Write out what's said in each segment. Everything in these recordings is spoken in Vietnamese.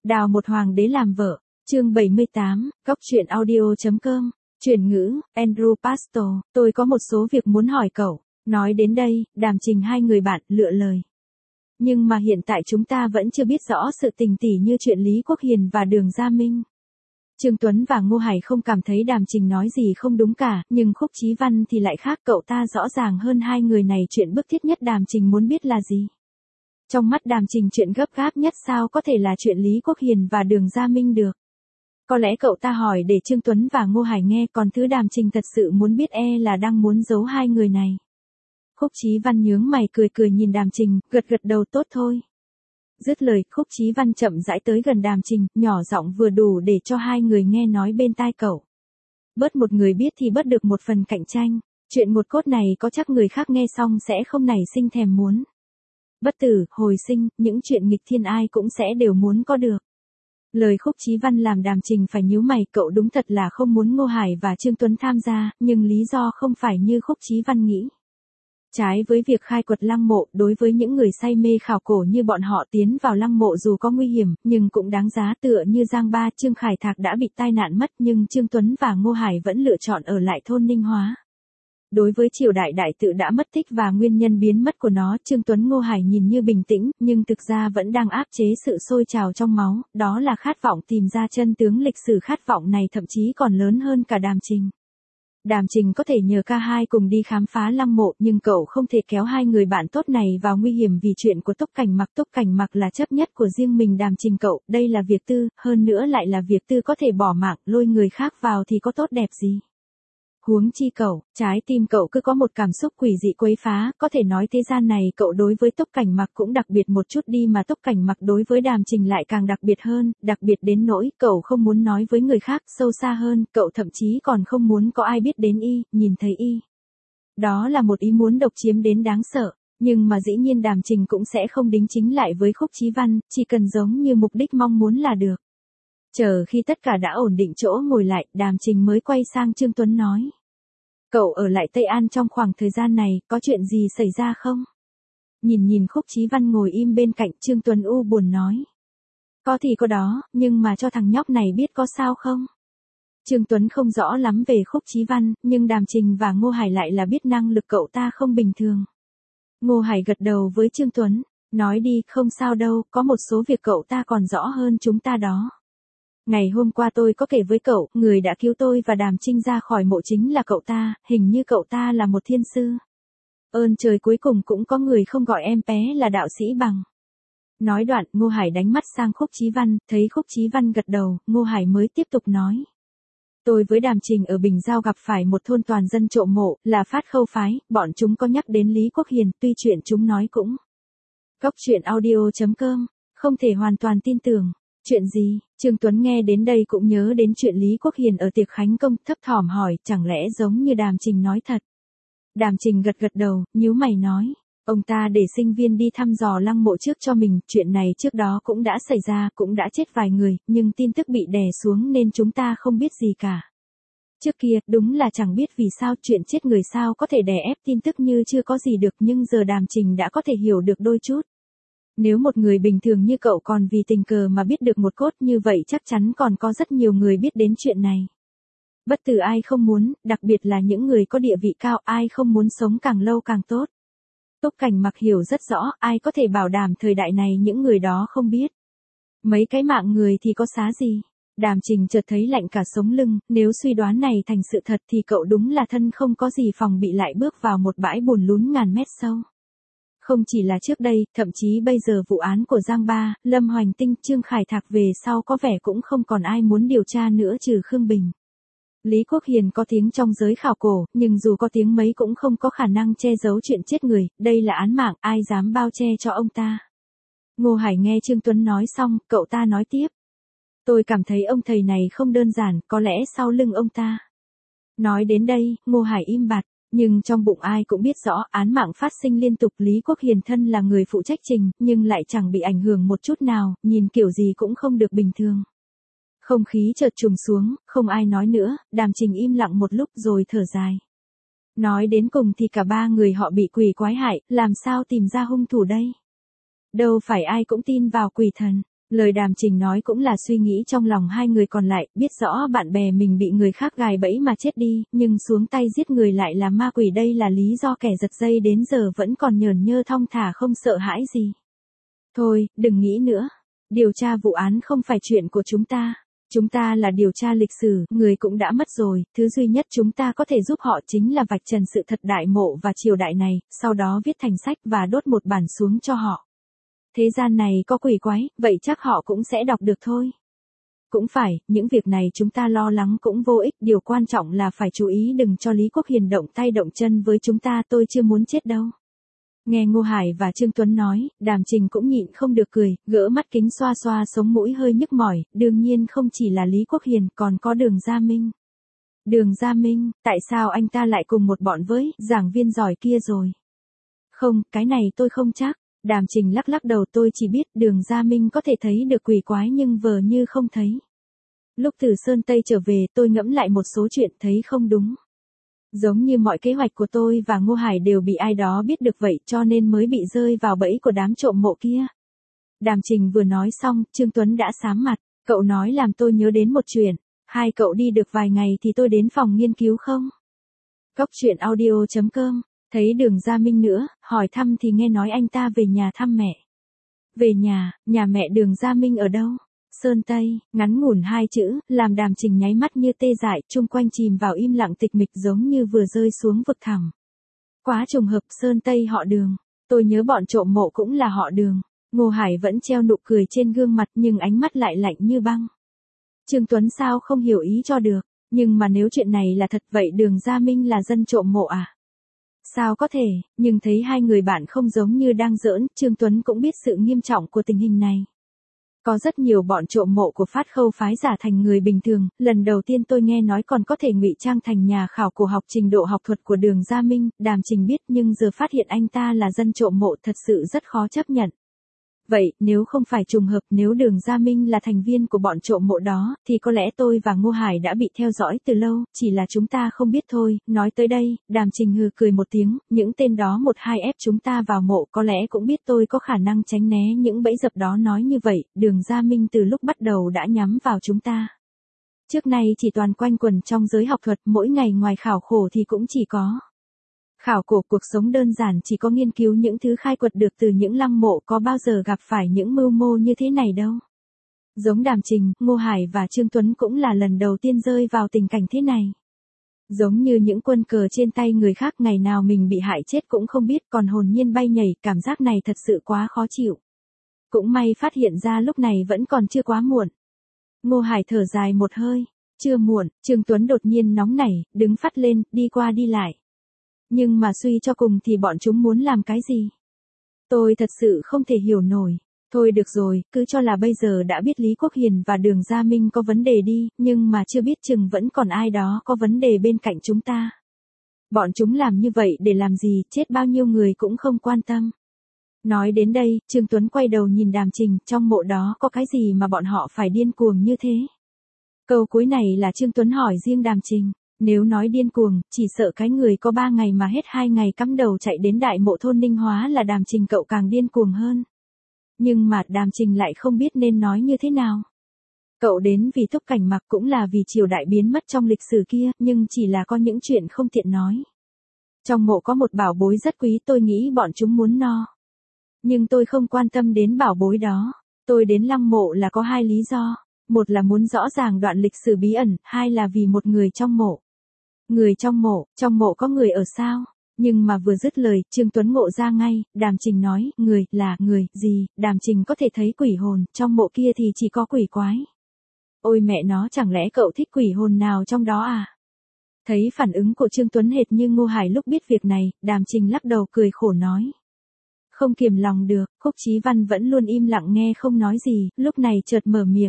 Đào một hoàng đế làm vợ, chương 78, góc truyện audio.com, chuyển ngữ, Andrew Pastor, tôi có một số việc muốn hỏi cậu. Nói đến đây, Đàm Trình hai người bạn lựa lời. Nhưng mà hiện tại chúng ta vẫn chưa biết rõ sự tình tỉ như chuyện Lý Quốc Hiền và Đường Gia Minh. Trương Tuấn và Ngô Hải không cảm thấy Đàm Trình nói gì không đúng cả, nhưng Khúc Chí Văn thì lại khác, cậu ta rõ ràng hơn hai người này chuyện bức thiết nhất Đàm Trình muốn biết là gì. Trong mắt Đàm Trình chuyện gấp gáp nhất sao có thể là chuyện Lý Quốc Hiền và Đường Gia Minh được. Có lẽ cậu ta hỏi để Trương Tuấn và Ngô Hải nghe, còn thứ Đàm Trình thật sự muốn biết là đang muốn giấu hai người này. Khúc Chí Văn nhướng mày cười cười nhìn Đàm Trình, gật gật đầu tốt thôi. Dứt lời, Khúc Chí Văn chậm rãi tới gần Đàm Trình, nhỏ giọng vừa đủ để cho hai người nghe nói bên tai cậu. Bớt một người biết thì bớt được một phần cạnh tranh, chuyện một cốt này có chắc người khác nghe xong sẽ không nảy sinh thèm muốn. Bất tử, hồi sinh, những chuyện nghịch thiên ai cũng sẽ đều muốn có được. Lời Khúc Chí Văn làm Đàm Trình phải nhíu mày, cậu đúng thật là không muốn Ngô Hải và Trương Tuấn tham gia, nhưng lý do không phải như Khúc Chí Văn nghĩ. Trái với việc khai quật lăng mộ, đối với những người say mê khảo cổ như bọn họ tiến vào lăng mộ dù có nguy hiểm, nhưng cũng đáng giá, tựa như Giang Ba, Trương Khải Thạc đã bị tai nạn mất nhưng Trương Tuấn và Ngô Hải vẫn lựa chọn ở lại thôn Ninh Hóa. Đối với triều đại đại tự đã mất tích và nguyên nhân biến mất của nó, Trương Tuấn Ngô Hải nhìn như bình tĩnh, nhưng thực ra vẫn đang áp chế sự sôi trào trong máu, đó là khát vọng tìm ra chân tướng lịch sử, khát vọng này thậm chí còn lớn hơn cả Đàm Trình. Đàm Trình có thể nhờ ca hai cùng đi khám phá lăng mộ, nhưng cậu không thể kéo hai người bạn tốt này vào nguy hiểm vì chuyện của Túc Cảnh Mặc. Túc Cảnh Mặc là chấp nhất của riêng mình Đàm Trình cậu, đây là việc tư, hơn nữa lại là việc tư có thể bỏ mạng, lôi người khác vào thì có tốt đẹp gì. Huống chi cậu, trái tim cậu cứ có một cảm xúc quỷ dị quấy phá, có thể nói thế gian này cậu đối với Túc Cảnh Mặc cũng đặc biệt một chút đi, mà Túc Cảnh Mặc đối với Đàm Trình lại càng đặc biệt hơn, đặc biệt đến nỗi cậu không muốn nói với người khác, sâu xa hơn, cậu thậm chí còn không muốn có ai biết đến nhìn thấy Đó là một ý muốn độc chiếm đến đáng sợ, nhưng mà dĩ nhiên Đàm Trình cũng sẽ không đính chính lại với Khúc Chí Văn, chỉ cần giống như mục đích mong muốn là được. Chờ khi tất cả đã ổn định chỗ ngồi lại, Đàm Trình mới quay sang Trương Tuấn nói. Cậu ở lại Tây An trong khoảng thời gian này, có chuyện gì xảy ra không? Nhìn Khúc Chí Văn ngồi im bên cạnh, Trương Tuấn u buồn nói. Có thì có đó, nhưng mà cho thằng nhóc này biết có sao không? Trương Tuấn không rõ lắm về Khúc Chí Văn, nhưng Đàm Trình và Ngô Hải lại là biết năng lực cậu ta không bình thường. Ngô Hải gật đầu với Trương Tuấn, nói đi, không sao đâu, có một số việc cậu ta còn rõ hơn chúng ta đó. Ngày hôm qua tôi có kể với cậu, người đã cứu tôi và Đàm Trinh ra khỏi mộ chính là cậu ta, hình như cậu ta là một thiên sư. Ơn trời, cuối cùng cũng có người không gọi em bé là đạo sĩ Bằng. Nói đoạn, Ngô Hải đánh mắt sang Khúc Chí Văn, thấy Khúc Chí Văn gật đầu, Ngô Hải mới tiếp tục nói. Tôi với Đàm Trình ở Bình Giao gặp phải một thôn toàn dân trộm mộ, là Phát Khâu phái, bọn chúng có nhắc đến Lý Quốc Hiền, tuy chuyện chúng nói cũng. Góc truyện audio.com, không thể hoàn toàn tin tưởng. Chuyện gì? Trương Tuấn nghe đến đây cũng nhớ đến chuyện Lý Quốc Hiền ở tiệc khánh công, thấp thỏm hỏi, chẳng lẽ giống như Đàm Trình nói thật? Đàm Trình gật gật đầu, nhíu mày nói, ông ta để sinh viên đi thăm dò lăng mộ trước cho mình, chuyện này trước đó cũng đã xảy ra, cũng đã chết vài người, nhưng tin tức bị đè xuống nên chúng ta không biết gì cả. Trước kia, đúng là chẳng biết vì sao chuyện chết người sao có thể đè ép tin tức như chưa có gì được, nhưng giờ Đàm Trình đã có thể hiểu được đôi chút. Nếu một người bình thường như cậu còn vì tình cờ mà biết được một cốt như vậy, chắc chắn còn có rất nhiều người biết đến chuyện này. Bất tử ai không muốn, đặc biệt là những người có địa vị cao, ai không muốn sống càng lâu càng tốt. Túc Cảnh Mặc hiểu rất rõ, ai có thể bảo đảm thời đại này những người đó không biết. Mấy cái mạng người thì có xá gì. Đàm Trình chợt thấy lạnh cả sống lưng, nếu suy đoán này thành sự thật thì cậu đúng là thân không có gì phòng bị lại bước vào một bãi bùn lún ngàn mét sâu. Không chỉ là trước đây, thậm chí bây giờ vụ án của Giang Ba, Lâm Hoành Tinh, Trương Khải Thạc về sau có vẻ cũng không còn ai muốn điều tra nữa trừ Khương Bình. Lý Quốc Hiền có tiếng trong giới khảo cổ, nhưng dù có tiếng mấy cũng không có khả năng che giấu chuyện chết người, đây là án mạng, ai dám bao che cho ông ta. Ngô Hải nghe Trương Tuấn nói xong, cậu ta nói tiếp. Tôi cảm thấy ông thầy này không đơn giản, có lẽ sau lưng ông ta. Nói đến đây, Ngô Hải im bặt. Nhưng trong bụng ai cũng biết rõ, án mạng phát sinh liên tục, Lý Quốc Hiền thân là người phụ trách trình, nhưng lại chẳng bị ảnh hưởng một chút nào, nhìn kiểu gì cũng không được bình thường. Không khí chợt trùng xuống, không ai nói nữa, Đàm Trình im lặng một lúc rồi thở dài. Nói đến cùng thì cả ba người họ bị quỷ quái hại, làm sao tìm ra hung thủ đây? Đâu phải ai cũng tin vào quỷ thần. Lời Đàm Trình nói cũng là suy nghĩ trong lòng hai người còn lại, biết rõ bạn bè mình bị người khác gài bẫy mà chết đi, nhưng xuống tay giết người lại là ma quỷ, đây là lý do kẻ giật dây đến giờ vẫn còn nhởn nhơ thong thả không sợ hãi gì. Thôi, đừng nghĩ nữa. Điều tra vụ án không phải chuyện của chúng ta. Chúng ta là điều tra lịch sử, người cũng đã mất rồi, thứ duy nhất chúng ta có thể giúp họ chính là vạch trần sự thật đại mộ và triều đại này, sau đó viết thành sách và đốt một bản xuống cho họ. Thế gian này có quỷ quái, vậy chắc họ cũng sẽ đọc được thôi. Cũng phải, những việc này chúng ta lo lắng cũng vô ích, điều quan trọng là phải chú ý đừng cho Lý Quốc Hiền động tay động chân với chúng ta, tôi chưa muốn chết đâu. Nghe Ngô Hải và Trương Tuấn nói, Đàm Trình cũng nhịn không được cười, gỡ mắt kính xoa xoa sống mũi hơi nhức mỏi, đương nhiên không chỉ là Lý Quốc Hiền, còn có Đường Gia Minh. Đường Gia Minh, tại sao anh ta lại cùng một bọn với giảng viên giỏi kia rồi? Không, cái này tôi không chắc. Đàm Trình lắc lắc đầu, tôi chỉ biết Đường Gia Minh có thể thấy được quỷ quái nhưng vờ như không thấy. Lúc từ Sơn Tây trở về tôi ngẫm lại một số chuyện thấy không đúng. Giống như mọi kế hoạch của tôi và Ngô Hải đều bị ai đó biết được vậy cho nên mới bị rơi vào bẫy của đám trộm mộ kia. Đàm Trình vừa nói xong, Trương Tuấn đã sám mặt, cậu nói làm tôi nhớ đến một chuyện, hai cậu đi được vài ngày thì tôi đến phòng nghiên cứu không? Cóc truyện audio.com, thấy Đường Gia Minh nữa, hỏi thăm thì nghe nói anh ta về nhà thăm mẹ. Về nhà mẹ Đường Gia Minh ở đâu? Sơn Tây, ngắn ngủn hai chữ, làm Đàm Trình nháy mắt như tê dại, chung quanh chìm vào im lặng tịch mịch giống như vừa rơi xuống vực thẳm. Quá trùng hợp, Sơn Tây họ Đường. Tôi nhớ bọn trộm mộ cũng là họ Đường. Ngô Hải vẫn treo nụ cười trên gương mặt nhưng ánh mắt lại lạnh như băng. Trương Tuấn sao không hiểu ý cho được, nhưng mà nếu chuyện này là thật vậy Đường Gia Minh là dân trộm mộ à? Sao có thể, nhưng thấy hai người bạn không giống như đang giỡn, Trương Tuấn cũng biết sự nghiêm trọng của tình hình này. Có rất nhiều bọn trộm mộ của Phát Khâu phái giả thành người bình thường, lần đầu tiên tôi nghe nói còn có thể ngụy trang thành nhà khảo cổ học, trình độ học thuật của Đường Gia Minh, Đàm Trình biết nhưng giờ phát hiện anh ta là dân trộm mộ thật sự rất khó chấp nhận. Vậy, nếu không phải trùng hợp, nếu Đường Gia Minh là thành viên của bọn trộm mộ đó, thì có lẽ tôi và Ngô Hải đã bị theo dõi từ lâu, chỉ là chúng ta không biết thôi. Nói tới đây, Đàm Trình hừ cười một tiếng, những tên đó một hai ép chúng ta vào mộ có lẽ cũng biết tôi có khả năng tránh né những bẫy dập đó. Nói như vậy, Đường Gia Minh từ lúc bắt đầu đã nhắm vào chúng ta. Trước nay chỉ toàn quanh quẩn trong giới học thuật, mỗi ngày ngoài khảo khổ thì cũng chỉ có khảo cổ. Cuộc sống đơn giản chỉ có nghiên cứu những thứ khai quật được từ những lăng mộ, có bao giờ gặp phải những mưu mô như thế này đâu. Giống Đàm Trình, Ngô Hải và Trương Tuấn cũng là lần đầu tiên rơi vào tình cảnh thế này. Giống như những quân cờ trên tay người khác, ngày nào mình bị hại chết cũng không biết, còn hồn nhiên bay nhảy, cảm giác này thật sự quá khó chịu. Cũng may phát hiện ra lúc này vẫn còn chưa quá muộn. Ngô Hải thở dài một hơi, chưa muộn. Trương Tuấn đột nhiên nóng nảy, đứng phắt lên, đi qua đi lại. Nhưng mà suy cho cùng thì bọn chúng muốn làm cái gì? Tôi thật sự không thể hiểu nổi. Thôi được rồi, cứ cho là bây giờ đã biết Lý Quốc Hiền và Đường Gia Minh có vấn đề đi, nhưng mà chưa biết chừng vẫn còn ai đó có vấn đề bên cạnh chúng ta. Bọn chúng làm như vậy để làm gì, chết bao nhiêu người cũng không quan tâm. Nói đến đây, Trương Tuấn quay đầu nhìn Đàm Trình, trong mộ đó có cái gì mà bọn họ phải điên cuồng như thế? Câu cuối này là Trương Tuấn hỏi riêng Đàm Trình. Nếu nói điên cuồng, chỉ sợ cái người có 3 ngày mà hết 2 ngày cắm đầu chạy đến đại mộ thôn Ninh Hóa là Đàm Trình cậu càng điên cuồng hơn. Nhưng mà Đàm Trình lại không biết nên nói như thế nào. Cậu đến vì Thúc Cảnh Mặc cũng là vì triều đại biến mất trong lịch sử kia, nhưng chỉ là có những chuyện không tiện nói. Trong mộ có một bảo bối rất quý, tôi nghĩ bọn chúng muốn no. Nhưng tôi không quan tâm đến bảo bối đó. Tôi đến lăng mộ là có 2 lý do. Một là muốn rõ ràng đoạn lịch sử bí ẩn, hai là vì một người trong mộ. Người trong mộ có người ở sao? Nhưng mà vừa dứt lời, Trương Tuấn ngộ ra ngay, Đàm Trình nói, người, là, người, gì, Đàm Trình có thể thấy quỷ hồn, trong mộ kia thì chỉ có quỷ quái. Ôi mẹ nó, chẳng lẽ cậu thích quỷ hồn nào trong đó à? Thấy phản ứng của Trương Tuấn hệt như Ngô Hải lúc biết việc này, Đàm Trình lắc đầu cười khổ nói. Không kiềm lòng được, Khúc Chí Văn vẫn luôn im lặng nghe không nói gì, lúc này chợt mở miệng.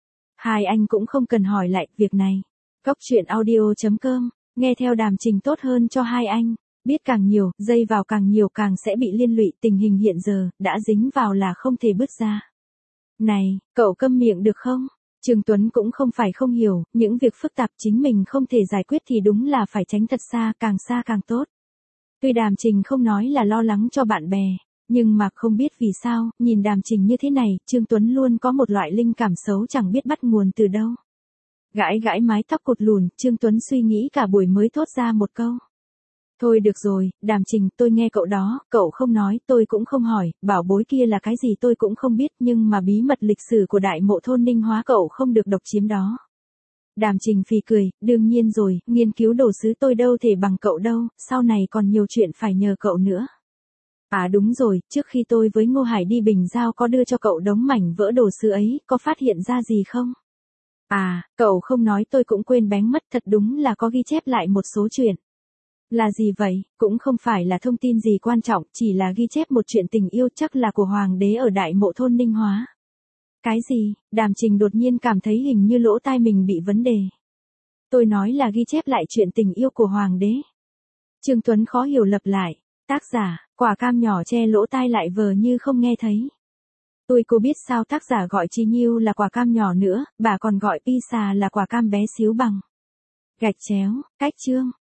Hai anh cũng không cần hỏi lại việc này. Cóc truyện audio.com, nghe theo Đàm Trình tốt hơn cho hai anh. Biết càng nhiều, dây vào càng nhiều càng sẽ bị liên lụy, tình hình hiện giờ, đã dính vào là không thể bước ra. Này, cậu câm miệng được không? Trương Tuấn cũng không phải không hiểu, những việc phức tạp chính mình không thể giải quyết thì đúng là phải tránh thật xa càng tốt. Tuy Đàm Trình không nói là lo lắng cho bạn bè, Nhưng mà không biết vì sao, nhìn Đàm Trình như thế này, Trương Tuấn luôn có một loại linh cảm xấu chẳng biết bắt nguồn từ đâu. Gãi gãi mái tóc cột lùn, Trương Tuấn suy nghĩ cả buổi mới thốt ra một câu. Thôi được rồi, Đàm Trình, tôi nghe cậu đó, cậu không nói, tôi cũng không hỏi, bảo bối kia là cái gì tôi cũng không biết, nhưng mà bí mật lịch sử của Đại Mộ Thôn Ninh Hóa cậu không được độc chiếm đó. Đàm Trình phì cười, đương nhiên rồi, nghiên cứu đồ sứ tôi đâu thể bằng cậu đâu, sau này còn nhiều chuyện phải nhờ cậu nữa. À đúng rồi, trước khi tôi với Ngô Hải đi Bình Giao có đưa cho cậu đống mảnh vỡ đồ sứ ấy, có phát hiện ra gì không? À, cậu không nói tôi cũng quên bén mất, thật đúng là có ghi chép lại một số chuyện. Là gì vậy? Cũng không phải là thông tin gì quan trọng, chỉ là ghi chép một chuyện tình yêu chắc là của Hoàng đế ở Đại Mộ Thôn Ninh Hóa. Cái gì? Đàm Trình đột nhiên cảm thấy hình như lỗ tai mình bị vấn đề. Tôi nói là ghi chép lại chuyện tình yêu của Hoàng đế. Trương Tuấn khó hiểu lặp lại. Tác giả, quả cam nhỏ che lỗ tai lại vờ như không nghe thấy. Tôi cô biết sao tác giả gọi Chi Nhiêu là quả cam nhỏ nữa, bà còn gọi Pisa là quả cam bé xíu bằng. Gạch chéo, cách chương.